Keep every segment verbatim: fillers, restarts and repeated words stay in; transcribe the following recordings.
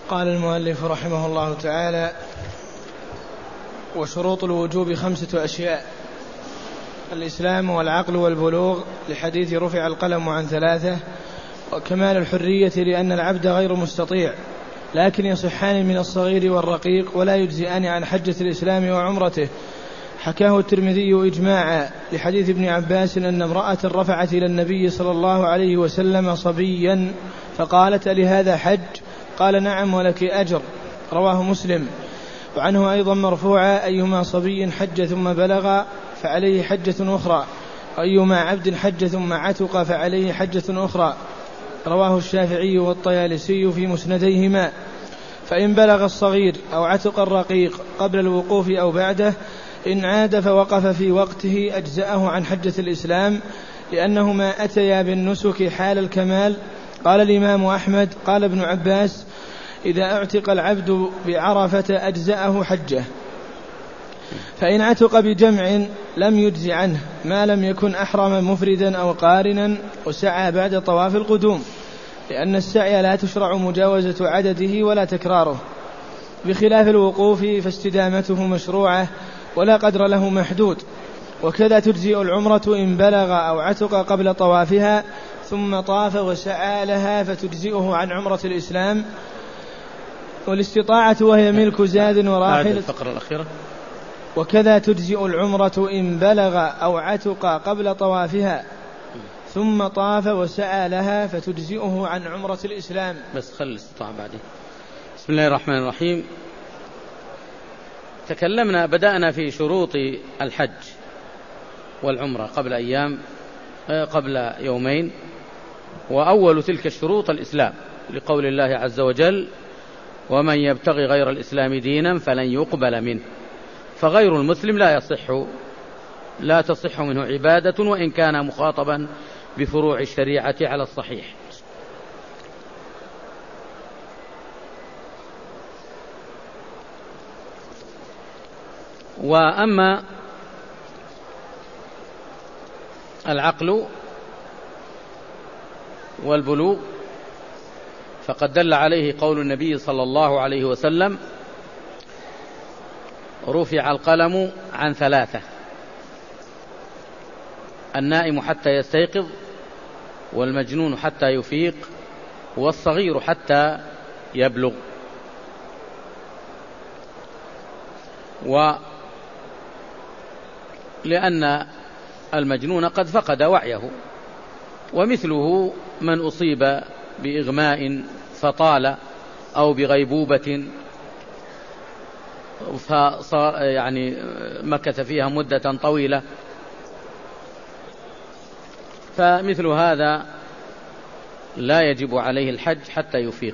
قال المؤلف رحمه الله تعالى: وشروط الوجوب خمسة أشياء: الإسلام والعقل والبلوغ، لحديث رفع القلم عن ثلاثة، وكمال الحرية لأن العبد غير مستطيع، لكن يصحان من الصغير والرقيق ولا يجزئان عن حجة الإسلام وعمرته، حكاه الترمذي إجماعا، لحديث ابن عباس أن امرأة رفعت إلى النبي صلى الله عليه وسلم صبيا فقالت: لهذا حج؟ قال: نعم ولك أجر، رواه مسلم. وعنه أيضا مرفوعا: أيما صبي حج ثم بلغ فعليه حجة أخرى، وأيما عبد حج ثم عتق فعليه حجة أخرى، رواه الشافعي والطيالسي في مسنديهما. فإن بلغ الصغير أو عتق الرقيق قبل الوقوف أو بعده، إن عاد فوقف في وقته أجزأه عن حجة الإسلام، لأنهما أتيا بالنسك حال الكمال. قال الإمام أحمد: قال ابن عباس: إذا اعتق العبد بعرفة أجزأه حجه. فإن عتق بجمع لم يجز عنه ما لم يكن أحرم مفردا أو قارنا وسعى بعد طواف القدوم، لأن السعي لا تشرع مجاوزة عدده ولا تكراره، بخلاف الوقوف فاستدامته مشروعة ولا قدر له محدود. وكذا تجزئ العمرة إن بلغ أو عتق قبل طوافها ثم طاف وسعى لها فتجزئه عن عمرة الإسلام. والاستطاعة وهي ملك زاد وراحلة. الفقرة الأخيرة: وكذا تجزئ العمرة إن بلغ أو عتق قبل طوافها ثم طاف وسعى لها فتجزئه عن عمرة الإسلام. بس خل الاستطاعة بعدين. بسم الله الرحمن الرحيم. تكلمنا بدأنا في شروط الحج والعمرة قبل أيام قبل يومين، وأول تلك الشروط الإسلام، لقول الله عز وجل: ومن يبتغي غير الإسلام دينا فلن يقبل منه. فغير المسلم لا يصح لا تصح منه عبادة وإن كان مخاطبا بفروع الشريعة على الصحيح. وأما العقل والبلوغ فقد دل عليه قول النبي صلى الله عليه وسلم: رفع القلم عن ثلاثة: النائم حتى يستيقظ، والمجنون حتى يفيق، والصغير حتى يبلغ. ولأن المجنون قد فقد وعيه، ومثله من أصيب بإغماء فطال أو بغيبوبة فصار يعني مكث فيها مدة طويلة، فمثل هذا لا يجب عليه الحج حتى يفيق.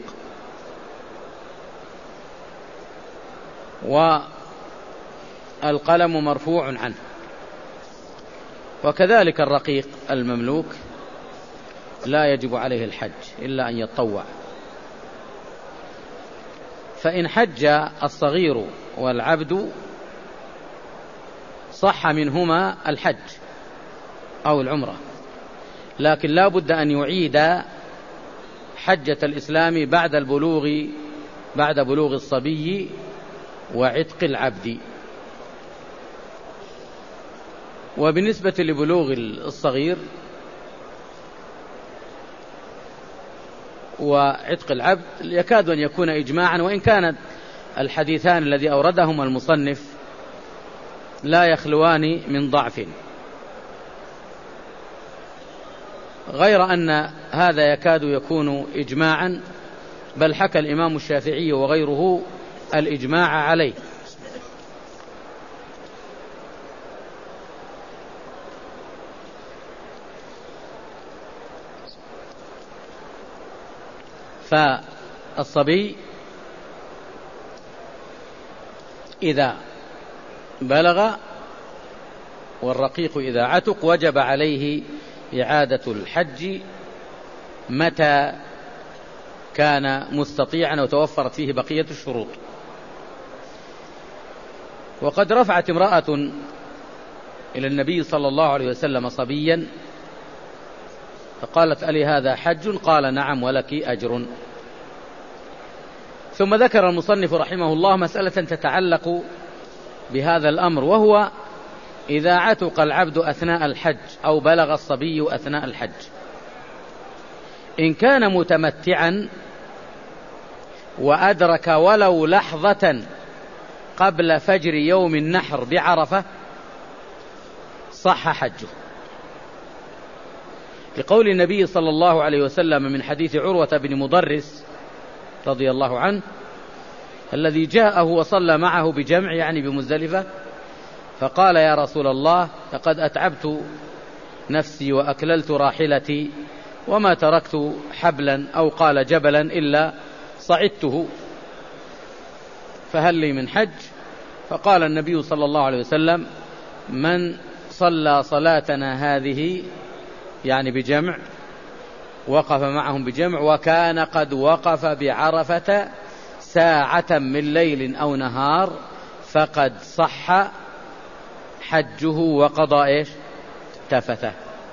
والقلم مرفوع عنه. وكذلك الرقيق المملوك لا يجب عليه الحج إلا أن يتطوع. فإن حج الصغير والعبد صح منهما الحج أو العمرة، لكن لا بد أن يعيد حجة الإسلام بعد البلوغ بعد بلوغ الصبي وعتق العبد. وبالنسبة لبلوغ الصغير وعتق العبد يكاد أن يكون إجماعا، وإن كانت الحديثان الذي أوردهما المصنف لا يخلوان من ضعف، غير أن هذا يكاد يكون إجماعا، بل حكى الإمام الشافعي وغيره الإجماع عليه. فالصبي إذا بلغ والرقيق إذا عتق وجب عليه إعادة الحج متى كان مستطيعا وتوفرت فيه بقية الشروط. وقد رفعت امرأة إلى النبي صلى الله عليه وسلم صبيا فقالت: ألي هذا حج؟ قال: نعم ولك أجر. ثم ذكر المصنف رحمه الله مسألة تتعلق بهذا الأمر، وهو إذا عتق العبد أثناء الحج أو بلغ الصبي أثناء الحج، إن كان متمتعا وأدرك ولو لحظة قبل فجر يوم النحر بعرفة صح حجه، لقول النبي صلى الله عليه وسلم من حديث عروة بن مضرس رضي الله عنه الذي جاءه وصلى معه بجمع يعني بمزدلفة، فقال يا رسول الله لقد أتعبت نفسي وأكللت راحلتي وما تركت حبلا أو قال جبلا إلا صعدته، فهل لي من حج؟ فقال النبي صلى الله عليه وسلم من صلى صلاتنا هذه يعني بجمع، وقف معهم بجمع وكان قد وقف بعرفة ساعة من ليل أو نهار فقد صح حجه وقضى إيش تفته.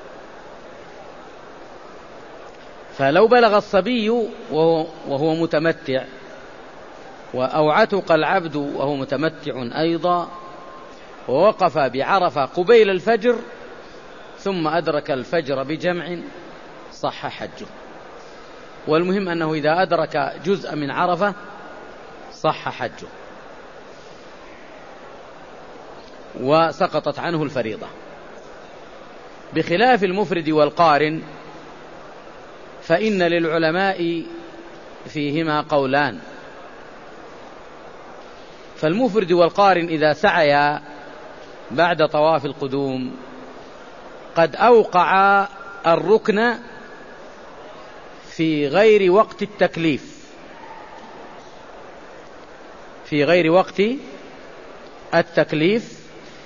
فلو بلغ الصبي وهو, وهو متمتع أو عتق العبد وهو متمتع أيضا ووقف بعرفة قبيل الفجر ثم أدرك الفجر بجمع صح حجه، والمهم أنه إذا أدرك جزء من عرفة صح حجه وسقطت عنه الفريضة، بخلاف المفرد والقارن فإن للعلماء فيهما قولان. فالمفرد والقارن إذا سعيا بعد طواف القدوم قد أوقع الركن في غير وقت التكليف، في غير وقت التكليف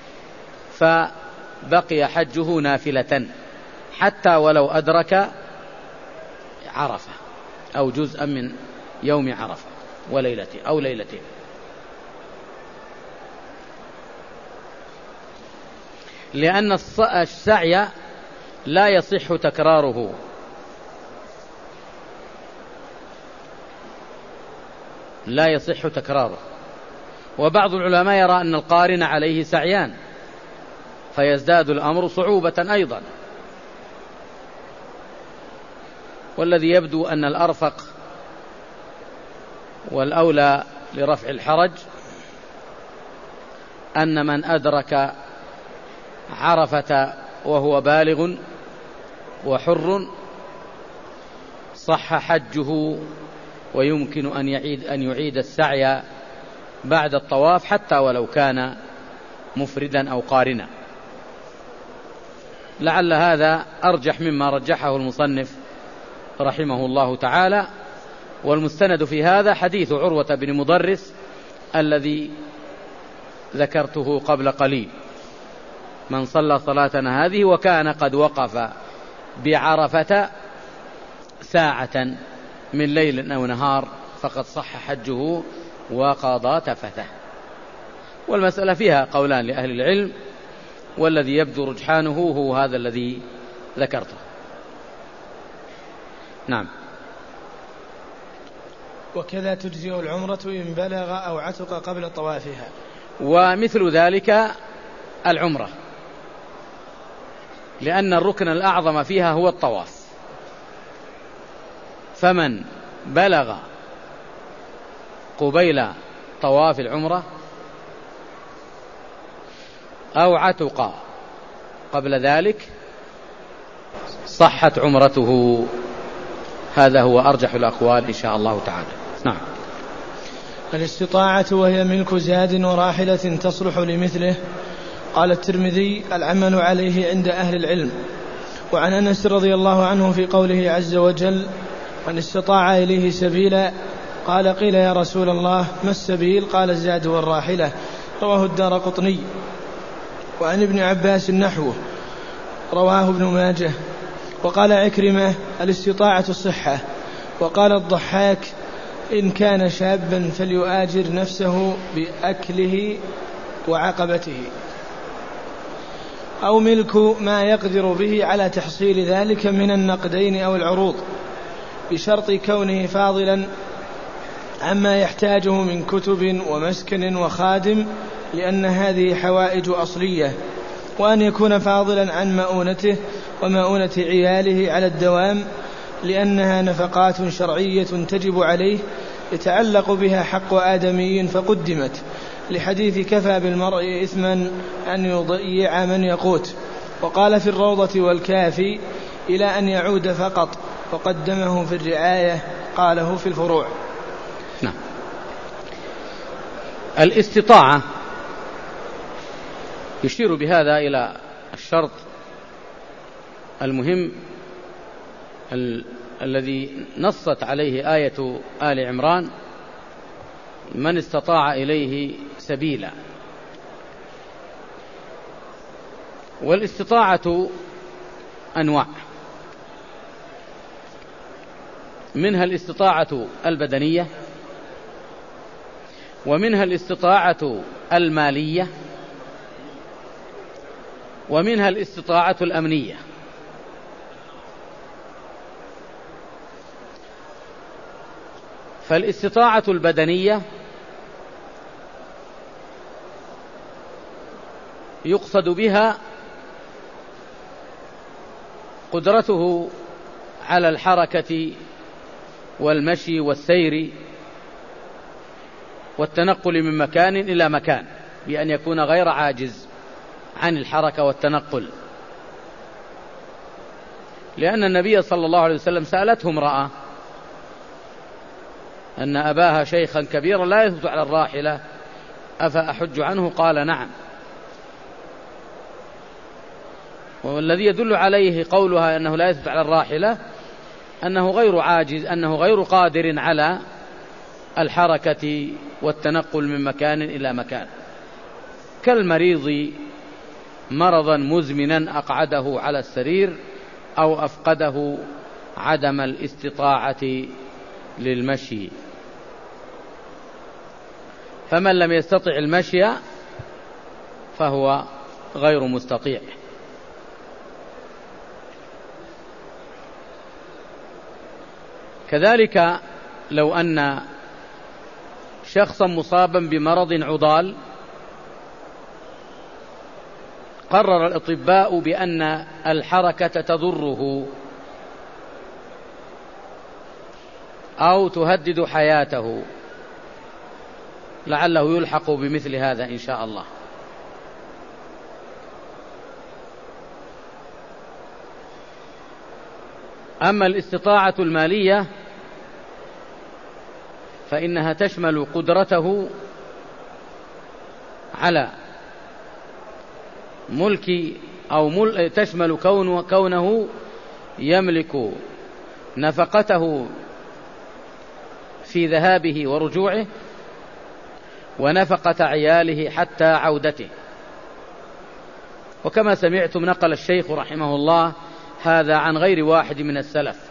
فبقي حجه نافلة حتى ولو أدرك عرفة أو جزءا من يوم عرفة وليلته أو ليلته. لأن السعي لا يصح تكراره، لا يصح تكراره، وبعض العلماء يرى أن القارن عليه سعيان فيزداد الأمر صعوبة أيضا، والذي يبدو أن الأرفق والأولى لرفع الحرج أن من أدرك عرفة وهو بالغ وحر صح حجه ويمكن أن يعيد, أن يعيد السعي بعد الطواف حتى ولو كان مفردا أو قارنا. لعل هذا أرجح مما رجحه المصنف رحمه الله تعالى، والمستند في هذا حديث عروة بن مضرس الذي ذكرته قبل قليل، من صلى صلاتنا هذه وكان قد وقف بعرفة ساعة من ليل أو نهار فقد صح حجه وقضى تفته. والمسألة فيها قولان لأهل العلم، والذي يبدو رجحانه هو هذا الذي ذكرته. نعم. وكذا تجزئ العمرة إن بلغ أو عتق قبل طوافها. ومثل ذلك العمرة، لأن الركن الأعظم فيها هو الطواف، فمن بلغ قبيل طواف العمرة أو عتق قبل ذلك صحت عمرته. هذا هو أرجح الأقوال إن شاء الله تعالى. نعم. الاستطاعة وهي ملك زاد وراحلة تصلح لمثله. قال الترمذي العمل عليه عند أهل العلم. وعن أنس رضي الله عنه في قوله عز وجل من استطاع إليه سبيلا قال قيل يا رسول الله ما السبيل؟ قال الزاد والراحلة. رواه الدارقطني. وعن ابن عباس نحوه رواه ابن ماجه. وقال عكرمة الاستطاعة الصحة. وقال الضحاك إن كان شابا فليؤاجر نفسه بأكله وعقبته، أو ملك ما يقدر به على تحصيل ذلك من النقدين أو العروض بشرط كونه فاضلا عما يحتاجه من كتب ومسكن وخادم، لأن هذه حوائج أصلية، وأن يكون فاضلا عن مؤونته ومؤونة عياله على الدوام، لأنها نفقات شرعية تجب عليه يتعلق بها حق آدمي فقدمت، لحديث كفى بالمرء إثما أن يضيع من يقوت. وقال في الروضة والكافي إلى أن يعود فقط، وقدمه في الرعاية قاله في الفروع. نعم. الاستطاعة يشير بهذا إلى الشرط المهم ال... الذي نصت عليه آية آل عمران: من استطاع إليه سبيلا. والاستطاعة أنواع، منها الاستطاعة البدنية، ومنها الاستطاعة المالية، ومنها الاستطاعة الأمنية. فالاستطاعة البدنية يقصد بها قدرته على الحركة والمشي والسير والتنقل من مكان إلى مكان، بأن يكون غير عاجز عن الحركة والتنقل. لأن النبي صلى الله عليه وسلم سألته امرأة أن أباها شيخا كبيرا لا يثبت على الراحلة أفأحج عنه؟ قال نعم. والذي يدل عليه قولها أنه لا يثبت على الراحلة أنه غير عاجز، أنه غير قادر على الحركة والتنقل من مكان إلى مكان، كالمريض مرضا مزمنا أقعده على السرير أو أفقده عدم الاستطاعة للمشي. فمن لم يستطع المشي فهو غير مستطيع. كذلك لو أن شخصا مصابا بمرض عضال قرر الأطباء بأن الحركة تضره أو تهدد حياته، لعله يلحق بمثل هذا إن شاء الله. أما الاستطاعة المالية فإنها تشمل قدرته على ملك أو مل... تشمل كونه, كونه يملك نفقته في ذهابه ورجوعه، ونفقة عياله حتى عودته. وكما سمعتم نقل الشيخ رحمه الله هذا عن غير واحد من السلف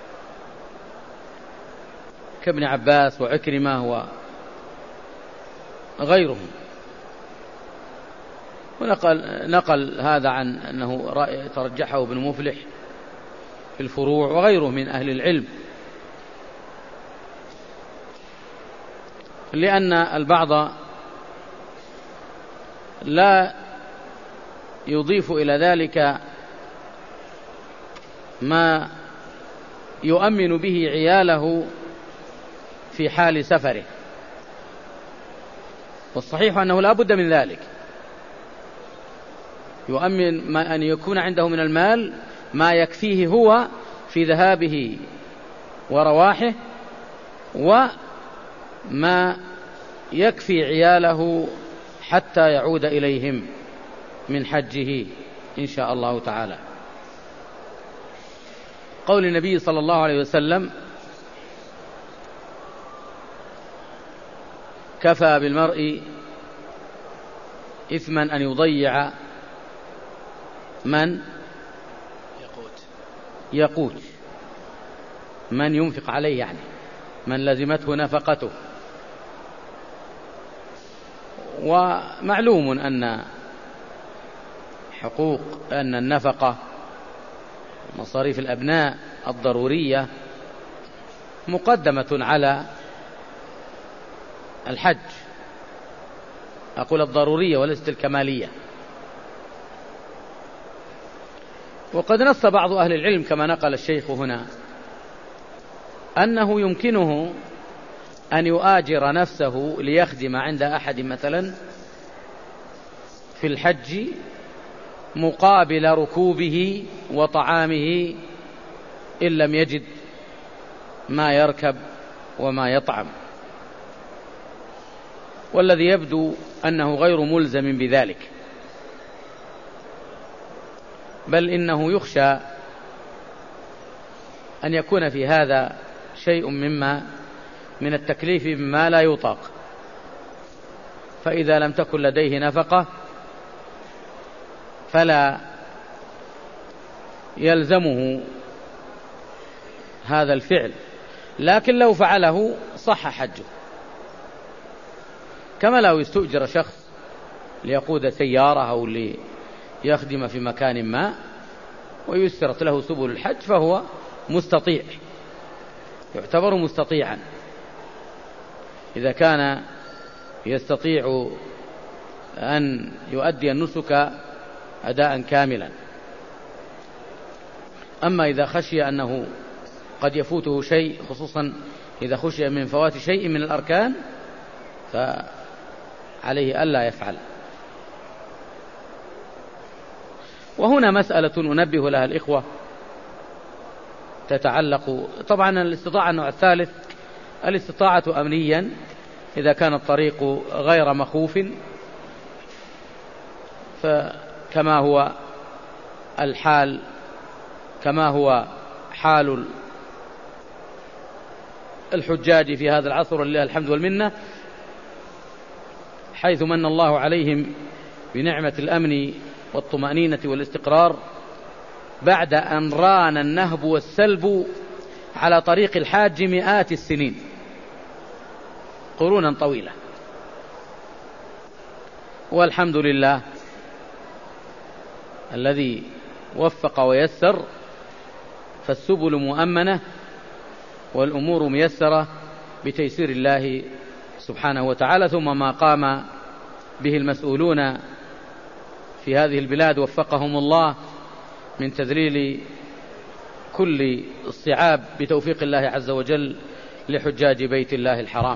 كابن عباس وعكرمة وغيرهم، ونقل نقل هذا عن أنه رأي ترجحه ابن مفلح في الفروع وغيره من أهل العلم، لأن البعض لا يضيف إلى ذلك ما يؤمن به عياله في حال سفره، والصحيح أنه لا بد من ذلك، يؤمن ما أن يكون عنده من المال ما يكفيه هو في ذهابه ورواحه، وما يكفي عياله حتى يعود إليهم من حجه إن شاء الله تعالى. قول النبي صلى الله عليه وسلم: كفى بالمرء إثما أن يضيع من يقوت يقوت من ينفق عليه، يعني من لزمته نفقته. ومعلوم أن حقوق أن النفقة مصاريف الأبناء الضرورية مقدمة على الحج، أقول الضرورية وليست الكمالية. وقد نص بعض أهل العلم كما نقل الشيخ هنا أنه يمكنه أن يؤاجر نفسه ليخدم عند أحد مثلا في الحج مقابل ركوبه وطعامه إن لم يجد ما يركب وما يطعم، والذي يبدو أنه غير ملزم بذلك، بل إنه يخشى أن يكون في هذا شيء مما من التكليف بما لا يطاق، فإذا لم تكن لديه نفقة فلا يلزمه هذا الفعل، لكن لو فعله صح حجه. كما لو يستؤجر شخص ليقود سيارة أو ليخدم في مكان ما ويسرت له سبل الحج فهو مستطيع، يعتبر مستطيعا إذا كان يستطيع أن يؤدي النسك أداء كاملا. أما إذا خشي أنه قد يفوته شيء، خصوصا إذا خشي من فوات شيء من الأركان، فعليه ألا يفعل. وهنا مسألة أنبه لها الإخوة تتعلق طبعا الاستطاعة النوع الثالث الاستطاعة أمنيا، إذا كان الطريق غير مخوف فكما هو الحال كما هو حال الحجاج في هذا العصر ولله الحمد والمنة، حيث من الله عليهم بنعمة الأمن والطمأنينة والاستقرار بعد أن ران النهب والسلب على طريق الحاج مئات السنين، قرونا طويلة، والحمد لله الذي وفق ويسر، فالسبل مؤمنة والأمور ميسرة بتيسير الله سبحانه وتعالى. ثم ما قام به المسؤولون في هذه البلاد وفقهم الله من تذليل كل الصعاب بتوفيق الله عز وجل لحجاج بيت الله الحرام.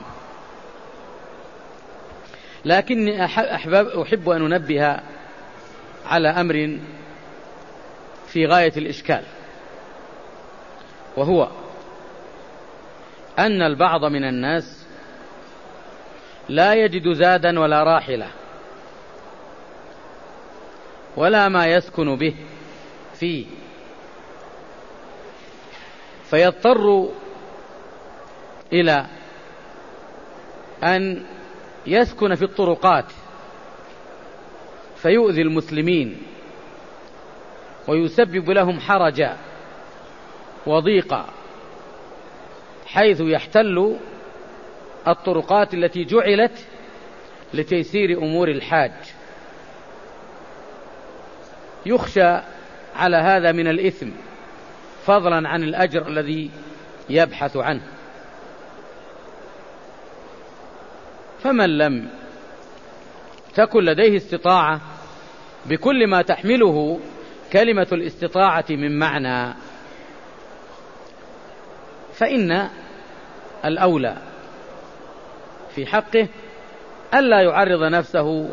لكني أحباب أحب أن أنبه على أمر في غاية الإشكال، وهو أن البعض من الناس لا يجد زادا ولا راحلة ولا ما يسكن به فيه، فيضطر إلى أن يسكن في الطرقات فيؤذي المسلمين ويسبب لهم حرجا وضيقا، حيث يحتل الطرقات التي جعلت لتيسير أمور الحاج. يخشى على هذا من الإثم فضلا عن الأجر الذي يبحث عنه. فمن لم تكن لديه استطاعة بكل ما تحمله كلمة الاستطاعة من معنى، فإن الأولى في حقه ألا يعرض نفسه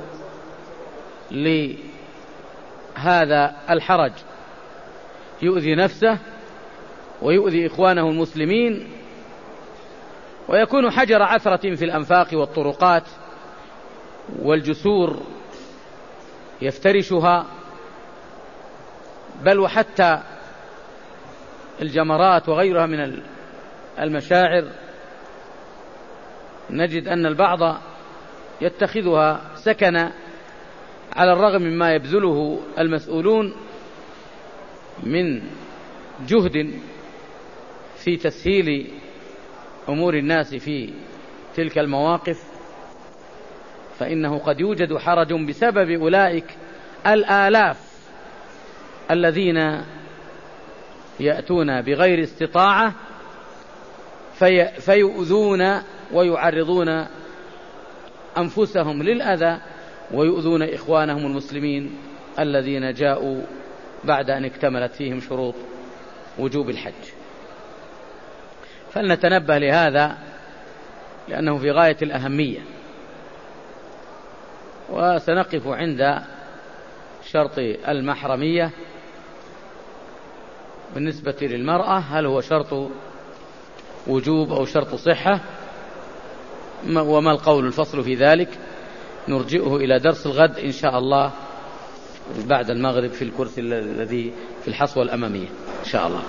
لهذا الحرج، يؤذي نفسه ويؤذي إخوانه المسلمين، ويكون حجر عثرة في الأنفاق والطرقات والجسور يفترشها، بل وحتى الجمرات وغيرها من المشاعر نجد أن البعض يتخذها سكنا على الرغم مما يبذله المسؤولون من جهد في تسهيل أمور الناس في تلك المواقف، فإنه قد يوجد حرج بسبب أولئك الآلاف الذين يأتون بغير استطاعة في فيؤذون ويعرضون أنفسهم للأذى ويؤذون إخوانهم المسلمين الذين جاءوا بعد أن اكتملت فيهم شروط وجوب الحج. فلنتنبه لهذا لأنه في غاية الأهمية. وسنقف عند شرط المحرمية بالنسبة للمرأة، هل هو شرط وجوب أو شرط صحة، وما القول الفصل في ذلك نرجئه إلى درس الغد إن شاء الله بعد المغرب في الكرسي الذي في الحصوة الأمامية إن شاء الله.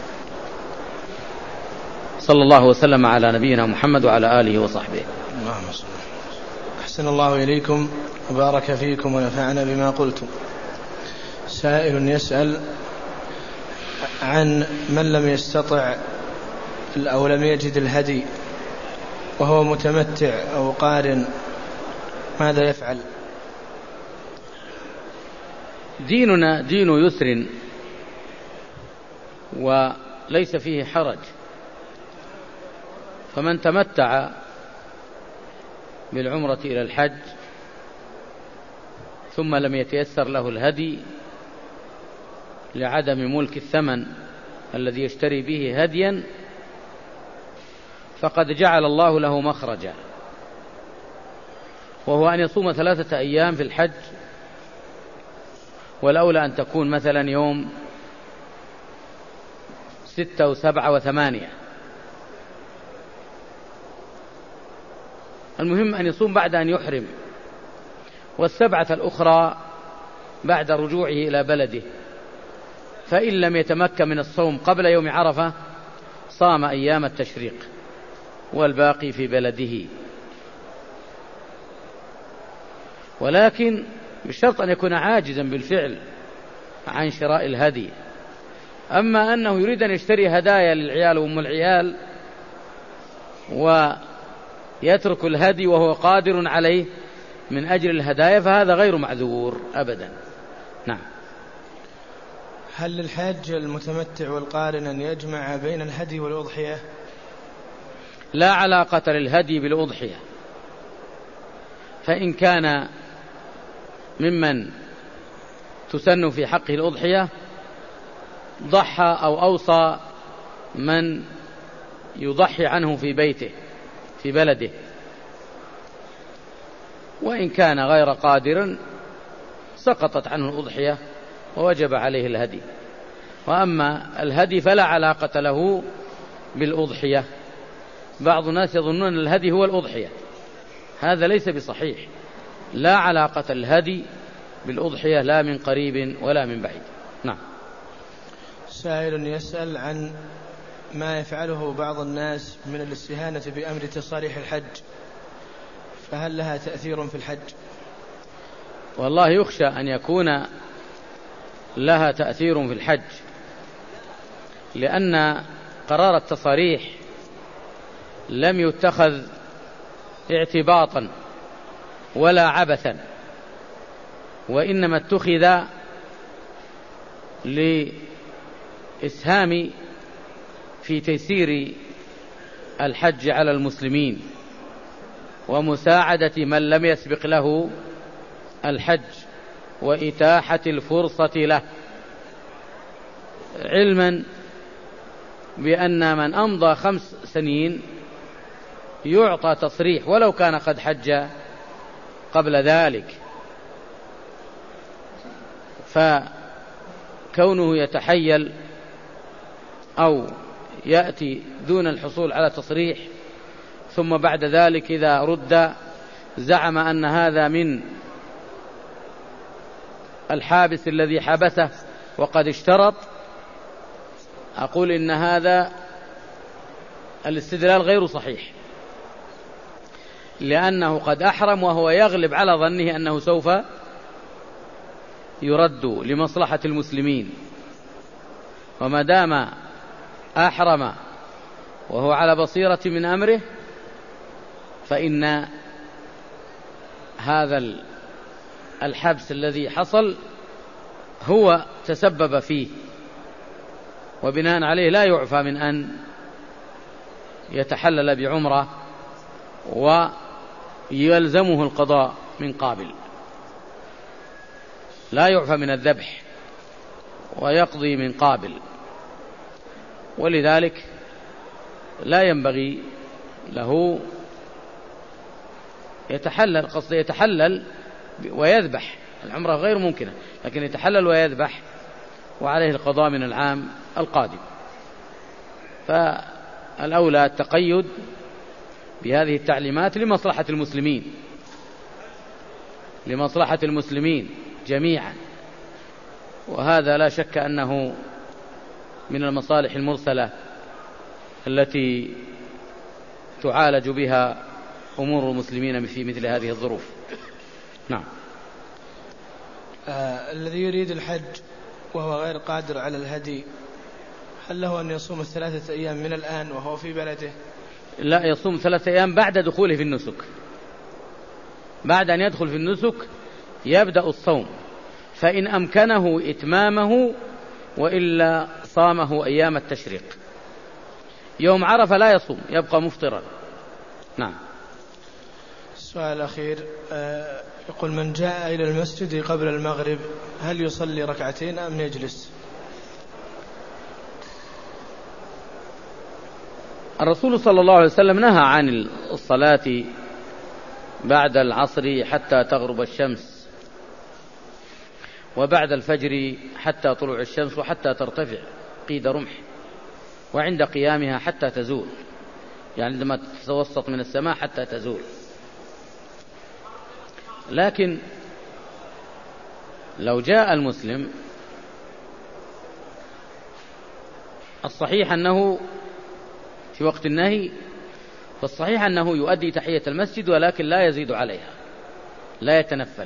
صلى الله وسلم على نبينا محمد وعلى آله وصحبه. اللهم صل. أحسن الله إليكم وبارك فيكم ونفعنا بما قلتم. سائل يسأل عن من لم يستطع أو لم يجد الهدي وهو متمتع أو قارن، ماذا يفعل؟ ديننا دين يسر وليس فيه حرج، فمن تمتع بالعمرة إلى الحج ثم لم يتيسر له الهدي لعدم ملك الثمن الذي يشتري به هديا فقد جعل الله له مخرجا، وهو أن يصوم ثلاثة أيام في الحج، والأولى أن تكون مثلا يوم ستة وسبعة وثمانية، المهم أن يصوم بعد أن يحرم، والسبعة الأخرى بعد رجوعه إلى بلده، فإن لم يتمكن من الصوم قبل يوم عرفة صام أيام التشريق والباقي في بلده، ولكن بشرط أن يكون عاجزا بالفعل عن شراء الهدي. أما أنه يريد أن يشتري هدايا للعيال وأم العيال ويترك الهدي وهو قادر عليه من أجل الهدايا فهذا غير معذور أبدا. نعم. هل للحاج المتمتع والقارن أن يجمع بين الهدي والأضحية؟ لا علاقة للهدي بالأضحية، فإن كان ممن تسن في حقه الأضحية ضحى أو أوصى من يضحي عنه في بيته في بلده، وإن كان غير قادر سقطت عنه الأضحية ووجب عليه الهدي. وأما الهدي فلا علاقة له بالأضحية. بعض الناس يظنون أن الهدي هو الأضحية، هذا ليس بصحيح، لا علاقة الهدي بالأضحية لا من قريب ولا من بعيد. نعم. سائل يسأل عن ما يفعله بعض الناس من الاستهانة بأمر تصاريح الحج، فهل لها تأثير في الحج؟ والله يخشى أن يكون لها تأثير في الحج، لأن قرار التصاريح لم يتخذ اعتباطا ولا عبثا، وإنما اتخذ لإسهام في تيسير الحج على المسلمين ومساعدة من لم يسبق له الحج وإتاحة الفرصة له، علما بأن من أمضى خمس سنين يعطى تصريح ولو كان قد حج قبل ذلك، فكونه يتحيل أو يأتي دون الحصول على تصريح ثم بعد ذلك إذا رد زعم أن هذا من الحابس الذي حبسه وقد اشترط، أقول إن هذا الاستدلال غير صحيح، لأنه قد أحرم وهو يغلب على ظنه أنه سوف يرد لمصلحة المسلمين، وما دام أحرم وهو على بصيرة من أمره فإن هذا الحبس الذي حصل هو تسبب فيه، وبناء عليه لا يعفى من أن يتحلل بعمرة يلزمه القضاء من قابل، لا يعفى من الذبح ويقضي من قابل، ولذلك لا ينبغي له يتحلل، قصد يتحلل ويذبح، العمرة غير ممكنة، لكن يتحلل ويذبح وعليه القضاء من العام القادم. فالأولى التقيد بهذه التعليمات لمصلحة المسلمين، لمصلحة المسلمين جميعا، وهذا لا شك أنه من المصالح المرسلة التي تعالج بها أمور المسلمين في مثل هذه الظروف. نعم. آه الذي يريد الحج وهو غير قادر على الهدي، هل له أن يصوم الثلاثة أيام من الآن وهو في بلده؟ لا، يصوم ثلاثة أيام بعد دخوله في النسك، بعد أن يدخل في النسك يبدأ الصوم، فإن أمكنه إتمامه وإلا صامه أيام التشريق. يوم عرفة لا يصوم، يبقى مفطرا. نعم. السؤال الأخير آه يقول: من جاء إلى المسجد قبل المغرب هل يصلي ركعتين أم يجلس؟ الرسول صلى الله عليه وسلم نهى عن الصلاة بعد العصر حتى تغرب الشمس، وبعد الفجر حتى طلوع الشمس وحتى ترتفع قيد رمح، وعند قيامها حتى تزول، يعني عندما تتوسط من السماء حتى تزول. لكن لو جاء المسلم الصحيح أنه في وقت النهي، فالصحيح أنه يؤدي تحية المسجد ولكن لا يزيد عليها، لا يتنفل،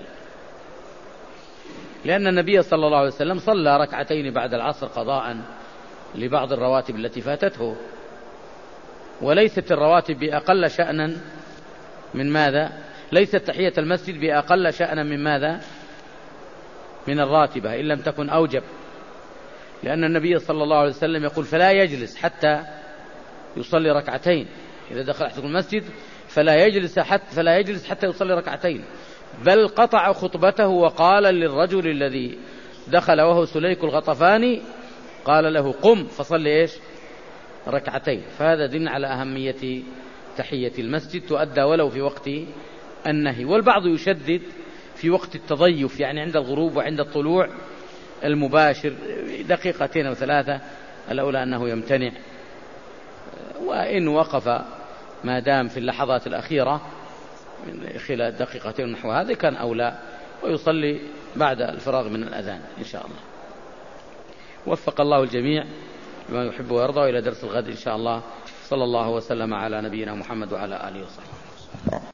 لأن النبي صلى الله عليه وسلم صلى ركعتين بعد العصر قضاء لبعض الرواتب التي فاتته، وليست الرواتب بأقل شأنا من ماذا؟ ليست تحية المسجد بأقل شأنا من ماذا؟ من الراتبة، إن لم تكن أوجب، لأن النبي صلى الله عليه وسلم يقول: فلا يجلس حتى يصلي ركعتين، إذا دخل أحدكم المسجد فلا يجلس حتى فلا يجلس حتى يصلي ركعتين، بل قطع خطبته وقال للرجل الذي دخل وهو سليك الغطفاني، قال له: قم فصلي إيش؟ ركعتين. فهذا دل على أهمية تحية المسجد، تؤدى ولو في وقت النهي. والبعض يشدد في وقت التضيف، يعني عند الغروب وعند الطلوع المباشر دقيقتين أو ثلاثة، الأولى أنه يمتنع، وإن وقف ما دام في اللحظات الأخيرة من خلال دقيقتين نحو هذا كان أولى، ويصلي بعد الفراغ من الأذان إن شاء الله. وفق الله الجميع بما يحب ويرضى، وإلى درس الغد إن شاء الله. صلى الله وسلم على نبينا محمد وعلى آله وصحبه.